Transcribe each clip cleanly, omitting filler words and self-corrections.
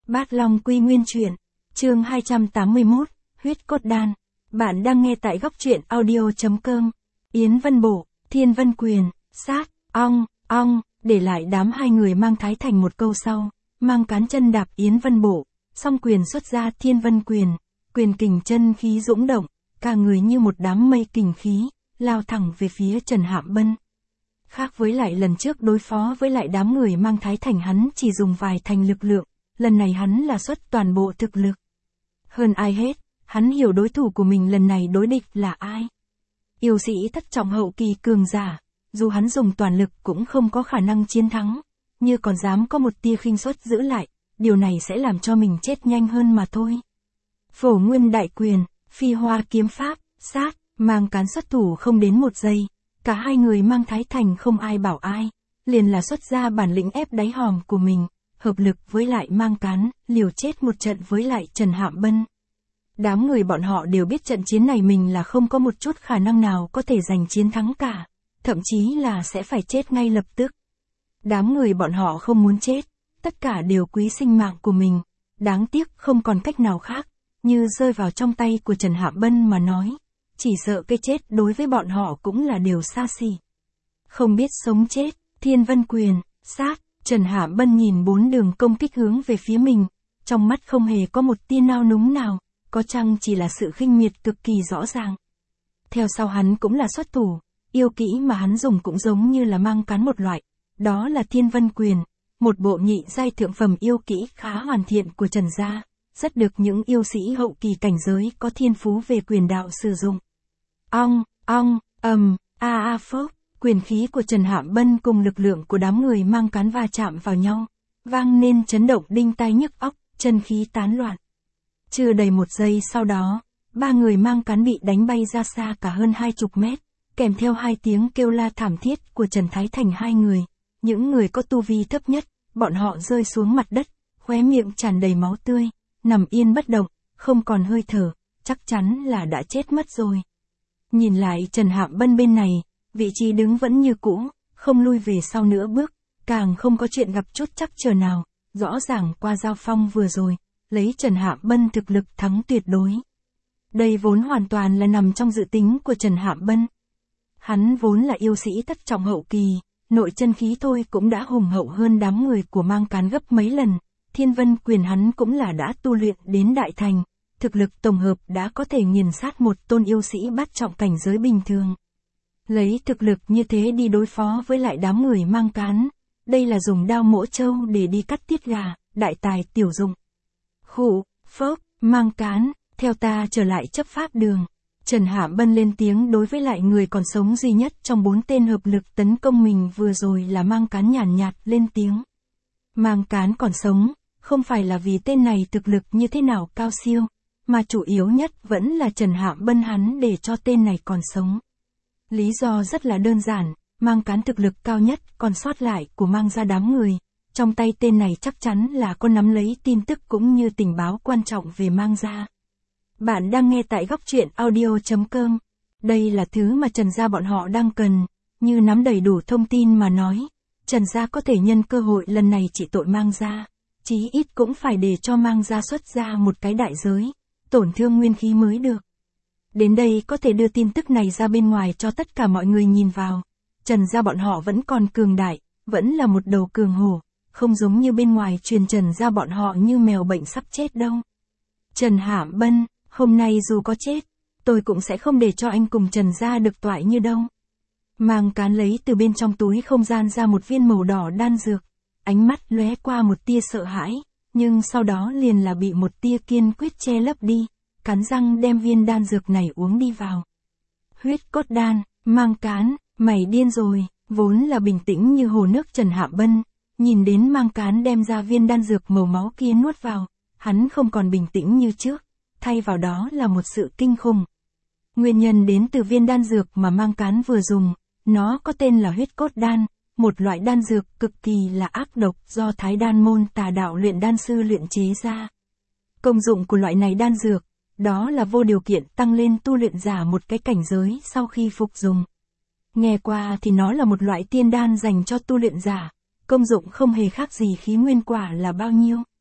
Bát Long Quy Nguyên Truyện, chương 281, Huyết Cốt Đan. Bạn đang nghe tại góc truyện audio.com. Yến Vân Bổ, Thiên Vân Quyền, sát, ong, để lại đám hai người mang Thái Thành một câu sau, mang cán chân đạp Yến Vân Bổ, song quyền xuất ra Thiên Vân Quyền, quyền kình chân khí dũng động, cả người như một đám mây kình khí, lao thẳng về phía Trần Hạm Bân. Khác với lại lần trước đối phó với lại đám người mang Thái Thành, hắn chỉ dùng vài thành lực lượng, lần này hắn là xuất toàn bộ thực lực. Hơn ai hết, hắn hiểu đối thủ của mình lần này đối địch là ai. Yêu sĩ thất trọng hậu kỳ cường giả, dù hắn dùng toàn lực cũng không có khả năng chiến thắng, như còn dám có một tia khinh suất giữ lại, điều này sẽ làm cho mình chết nhanh hơn mà thôi. Phổ Nguyên Đại Quyền, Phi Hoa Kiếm Pháp, sát, mang cán xuất thủ không đến một giây, cả hai người mang Thái Thành không ai bảo ai, liền là xuất ra bản lĩnh ép đáy hòm của mình, hợp lực với lại mang cán, liều chết một trận với lại Trần Hạm Bân. Đám người bọn họ đều biết trận chiến này mình là không có một chút khả năng nào có thể giành chiến thắng cả, thậm chí là sẽ phải chết ngay lập tức. Đám người bọn họ không muốn chết, tất cả đều quý sinh mạng của mình, đáng tiếc không còn cách nào khác, như rơi vào trong tay của Trần Hạm Bân mà nói, chỉ sợ cái chết đối với bọn họ cũng là điều xa xỉ. Không biết sống chết, Thiên Vân Quyền, sát, Trần Hạm Bân nhìn bốn đường công kích hướng về phía mình, trong mắt không hề có một tia nao núng nào, có chăng chỉ là sự khinh miệt cực kỳ rõ ràng. Theo sau hắn cũng là xuất thủ, yêu kỹ mà hắn dùng cũng giống như là mang cán một loại, đó là Thiên Vân Quyền, một bộ nhị giai thượng phẩm yêu kỹ khá hoàn thiện của Trần gia, rất được những yêu sĩ hậu kỳ cảnh giới có thiên phú về quyền đạo sử dụng. Phốc, quyền khí của Trần Hạm Bân cùng lực lượng của đám người mang cán va chạm vào nhau, vang nên chấn động đinh tai nhức óc, chân khí tán loạn. Chưa đầy một giây sau đó, ba người mang cán bị đánh bay ra xa cả hơn 20 mét, kèm theo hai tiếng kêu la thảm thiết của Trần Thái Thành hai người. Những người có tu vi thấp nhất, bọn họ rơi xuống mặt đất, khóe miệng tràn đầy máu tươi, nằm yên bất động, không còn hơi thở, chắc chắn là đã chết mất rồi. Nhìn lại Trần Hạm Bân bên này, vị trí đứng vẫn như cũ, không lui về sau nữa bước, càng không có chuyện gặp chút trắc trở nào, rõ ràng qua giao phong vừa rồi, lấy Trần Hạm Bân thực lực thắng tuyệt đối. Đây vốn hoàn toàn là nằm trong dự tính của Trần Hạm Bân. Hắn vốn là yêu sĩ thất trọng hậu kỳ, nội chân khí thôi cũng đã hùng hậu hơn đám người của mang cán gấp mấy lần, Thiên Vân Quyền hắn cũng là đã tu luyện đến đại thành, thực lực tổng hợp đã có thể nghiền sát một tôn yêu sĩ bát trọng cảnh giới bình thường. Lấy thực lực như thế đi đối phó với lại đám người mang cán, đây là dùng đao mỗ trâu để đi cắt tiết gà, đại tài tiểu dụng. Phốc, mang cán, theo ta trở lại chấp pháp đường. Trần Hạm Bân lên tiếng đối với lại người còn sống duy nhất trong bốn tên hợp lực tấn công mình vừa rồi là mang cán nhàn nhạt lên tiếng. Mang cán còn sống, không phải là vì tên này thực lực như thế nào cao siêu, mà chủ yếu nhất vẫn là Trần Hạm Bân hắn để cho tên này còn sống. Lý do rất là đơn giản, mang cán thực lực cao nhất còn sót lại của mang ra đám người, trong tay tên này chắc chắn là có nắm lấy tin tức cũng như tình báo quan trọng về mang ra. Bạn đang nghe tại góc truyện audio.com. Đây là thứ mà Trần gia bọn họ đang cần, như nắm đầy đủ thông tin mà nói. Trần gia có thể nhân cơ hội lần này trị tội mang ra, chí ít cũng phải để cho mang ra xuất ra một cái đại giới, tổn thương nguyên khí mới được. Đến đây có thể đưa tin tức này ra bên ngoài cho tất cả mọi người nhìn vào. Trần gia bọn họ vẫn còn cường đại, vẫn là một đầu cường hổ, không giống như bên ngoài truyền Trần gia bọn họ như mèo bệnh sắp chết đâu. Trần Hạm Bân, hôm nay dù có chết, tôi cũng sẽ không để cho anh cùng Trần gia được toại như đâu. Mang cán lấy từ bên trong túi không gian ra một viên màu đỏ đan dược, ánh mắt lóe qua một tia sợ hãi, nhưng sau đó liền là bị một tia kiên quyết che lấp đi, cắn răng đem viên đan dược này uống đi vào. Huyết cốt đan, mang cán, mày điên rồi, vốn là bình tĩnh như hồ nước Trần Hạm Bân, nhìn đến mang cán đem ra viên đan dược màu máu kia nuốt vào, hắn không còn bình tĩnh như trước, thay vào đó là một sự kinh khủng. Nguyên nhân đến từ viên đan dược mà mang cán vừa dùng, nó có tên là huyết cốt đan, một loại đan dược cực kỳ là ác độc do Thái Đan môn tà đạo luyện đan sư luyện chế ra. Công dụng của loại này đan dược, đó là vô điều kiện tăng lên tu luyện giả một cái cảnh giới sau khi phục dùng. Nghe qua thì nó là một loại tiên đan dành cho tu luyện giả, công dụng không hề khác gì khí nguyên quả là bao nhiêu.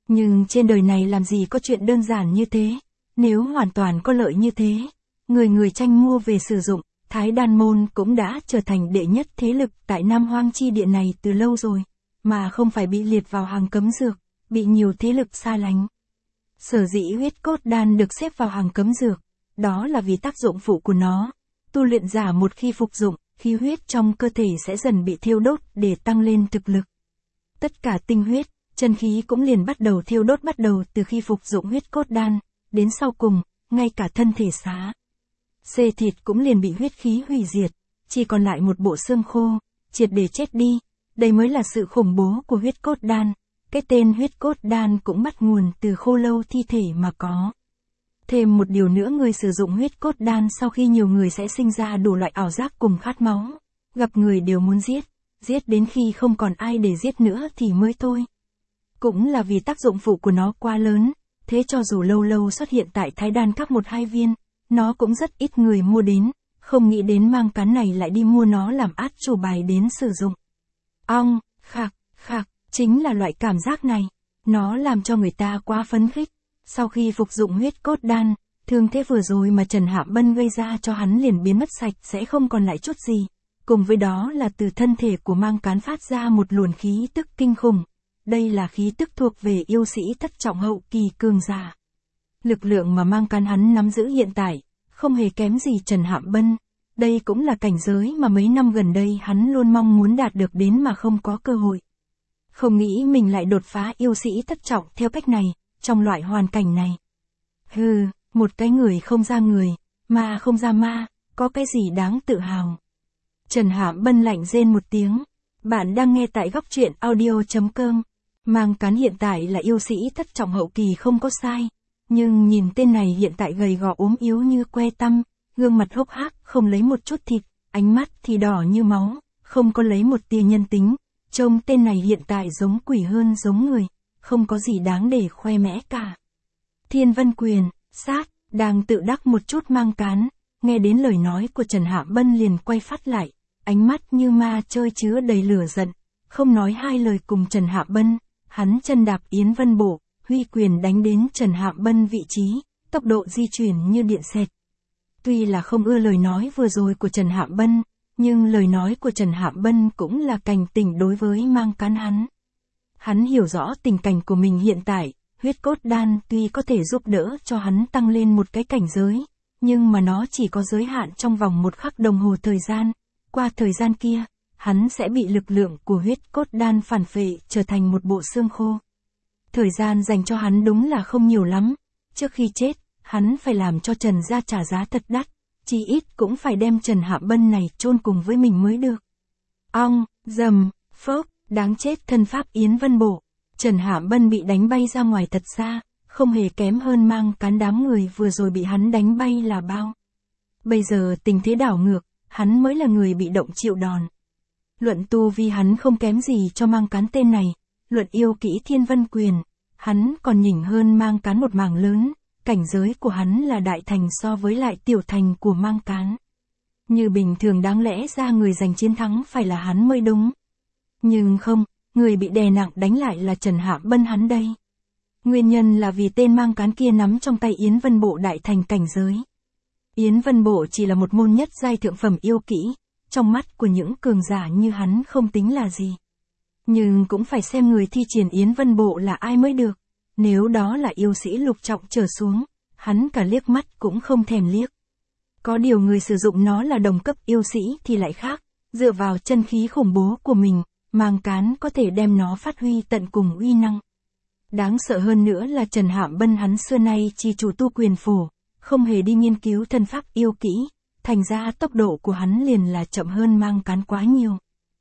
Nhưng trên đời này làm gì có chuyện đơn giản như thế, nếu hoàn toàn có lợi như thế, người người tranh mua về sử dụng, Thái Đan Môn cũng đã trở thành đệ nhất thế lực tại Nam Hoang chi địa này từ lâu rồi, mà không phải bị liệt vào hàng cấm dược, bị nhiều thế lực xa lánh. Sở dĩ huyết cốt đan được xếp vào hàng cấm dược, đó là vì tác dụng phụ của nó. Tu luyện giả một khi phục dụng, khí huyết trong cơ thể sẽ dần bị thiêu đốt để tăng lên thực lực. Tất cả tinh huyết, chân khí cũng liền bắt đầu thiêu đốt bắt đầu từ khi phục dụng huyết cốt đan, đến sau cùng, ngay cả thân thể xê thịt cũng liền bị huyết khí hủy diệt, chỉ còn lại một bộ xương khô, triệt để chết đi. Đây mới là sự khủng bố của huyết cốt đan. Cái tên huyết cốt đan cũng bắt nguồn từ khô lâu thi thể mà có. Thêm một điều nữa, người sử dụng huyết cốt đan sau khi nhiều người sẽ sinh ra đủ loại ảo giác cùng khát máu. Gặp người đều muốn giết đến khi không còn ai để giết nữa thì mới thôi. Cũng là vì tác dụng phụ của nó quá lớn, thế cho dù lâu lâu xuất hiện tại Thái Đan Các 1-2 viên, nó cũng rất ít người mua đến, không nghĩ đến mang cán này lại đi mua nó làm át chủ bài đến sử dụng. Ong, khạc, chính là loại cảm giác này, nó làm cho người ta quá phấn khích. Sau khi phục dụng huyết cốt đan, thương thế vừa rồi mà Trần Hạ Bân gây ra cho hắn liền biến mất sạch, sẽ không còn lại chút gì. Cùng với đó là từ thân thể của mang cán phát ra một luồng khí tức kinh khủng. Đây là khí tức thuộc về yêu sĩ thất trọng hậu kỳ cường giả. Lực lượng mà mang cán hắn nắm giữ hiện tại, không hề kém gì Trần Hạ Bân. Đây cũng là cảnh giới mà mấy năm gần đây hắn luôn mong muốn đạt được đến mà không có cơ hội. Không nghĩ mình lại đột phá yêu sĩ thất trọng theo cách này, trong loại hoàn cảnh này. Một cái người không ra người, ma không ra ma, có cái gì đáng tự hào. Trần Hạ Bân lạnh rên một tiếng. Bạn đang nghe tại góc truyện audio.com. Mang cán hiện tại là yêu sĩ thất trọng hậu kỳ không có sai. Nhưng nhìn tên này hiện tại gầy gò ốm yếu như que tăm, gương mặt hốc hác không lấy một chút thịt, ánh mắt thì đỏ như máu, không có lấy một tia nhân tính. Trông tên này hiện tại giống quỷ hơn giống người, không có gì đáng để khoe mẽ cả. Thiên Vân Quyền, đang tự đắc một chút mang cán, nghe đến lời nói của Trần Hạ Bân liền quay phát lại, ánh mắt như ma chơi chứa đầy lửa giận, không nói hai lời cùng Trần Hạ Bân, hắn chân đạp Yến Vân Bộ, huy quyền đánh đến Trần Hạ Bân vị trí, tốc độ di chuyển như điện xẹt. Tuy là không ưa lời nói vừa rồi của Trần Hạ Bân, nhưng lời nói của Trần Hạ Bân cũng là cảnh tỉnh đối với mang cán hắn. Hắn hiểu rõ tình cảnh của mình hiện tại, huyết cốt đan tuy có thể giúp đỡ cho hắn tăng lên một cái cảnh giới, nhưng mà nó chỉ có giới hạn trong vòng 1 khắc đồng hồ thời gian. Qua thời gian kia, hắn sẽ bị lực lượng của huyết cốt đan phản phệ trở thành một bộ xương khô. Thời gian dành cho hắn đúng là không nhiều lắm. Trước khi chết, hắn phải làm cho Trần gia trả giá thật đắt, chỉ ít cũng phải đem Trần Hạ Bân này chôn cùng với mình mới được. Ong, dầm, phốc, đáng chết thân pháp Yến Vân Bộ. Trần Hạ Bân bị đánh bay ra ngoài thật xa, không hề kém hơn mang cán đám người vừa rồi bị hắn đánh bay là bao. Bây giờ tình thế đảo ngược, hắn mới là người bị động chịu đòn. Luận tu vi hắn không kém gì cho mang cán tên này, luận yêu kỹ Thiên Vân Quyền, hắn còn nhỉnh hơn mang cán một mảng lớn, cảnh giới của hắn là đại thành so với lại tiểu thành của mang cán. Như bình thường đáng lẽ ra người giành chiến thắng phải là hắn mới đúng. Nhưng không, người bị đè nặng đánh lại là Trần Hạ Bân hắn đây. Nguyên nhân là vì tên mang cán kia nắm trong tay Yến Vân Bộ đại thành cảnh giới. Yến Vân Bộ chỉ là một môn nhất giai thượng phẩm yêu kỹ, trong mắt của những cường giả như hắn không tính là gì. Nhưng cũng phải xem người thi triển Yến Vân Bộ là ai mới được. Nếu đó là yêu sĩ lục trọng trở xuống, hắn cả liếc mắt cũng không thèm liếc. Có điều người sử dụng nó là đồng cấp yêu sĩ thì lại khác, dựa vào chân khí khủng bố của mình, mang cán có thể đem nó phát huy tận cùng uy năng. Đáng sợ hơn nữa là Trần Hạ Bân hắn xưa nay chỉ chủ tu quyền phổ, không hề đi nghiên cứu thân pháp yêu kỹ, thành ra tốc độ của hắn liền là chậm hơn mang cán quá nhiều.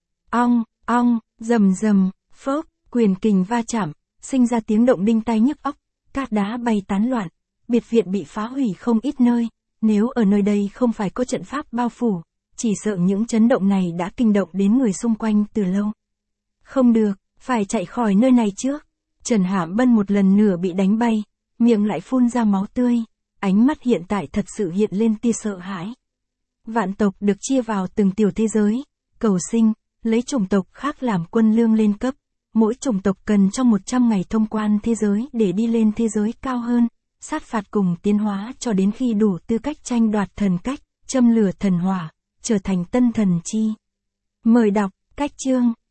Ong, rầm, phốc, quyền kình va chạm, sinh ra tiếng động đinh tai nhức óc, cát đá bay tán loạn, biệt viện bị phá hủy không ít nơi, nếu ở nơi đây không phải có trận pháp bao phủ, chỉ sợ những chấn động này đã kinh động đến người xung quanh từ lâu. Không được, phải chạy khỏi nơi này trước. Trần Hạ Bân một lần nữa bị đánh bay, miệng lại phun ra máu tươi, ánh mắt hiện tại thật sự hiện lên tia sợ hãi. Vạn tộc được chia vào từng tiểu thế giới, cầu sinh, lấy chủng tộc khác làm quân lương lên cấp, Mỗi chủng tộc cần trong 100 ngày thông quan thế giới để đi lên thế giới cao hơn, sát phạt cùng tiến hóa cho đến khi đủ tư cách tranh đoạt thần cách, châm lửa thần hỏa, trở thành tân thần chi. Mời đọc, cách chương.